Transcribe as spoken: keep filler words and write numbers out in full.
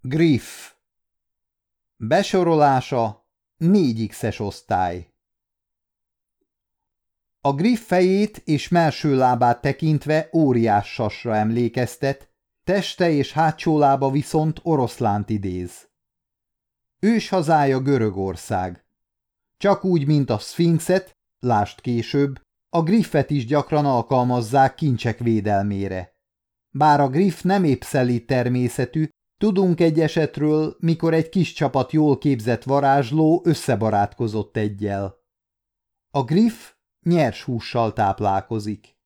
Griff. Besorolása négy X-es osztály. A griff fejét és mellső lábát tekintve óriás sasra emlékeztet, teste és hátsó lába viszont oroszlánt idéz. Őshazája Görögország. Csak úgy, mint a szfinxet, lásd később, a griffet is gyakran alkalmazzák kincsek védelmére. Bár a griff nem épp szelíd természetű, tudunk egy esetről, mikor egy kis csapat jól képzett varázsló összebarátkozott eggyel. A griff nyers hússal táplálkozik.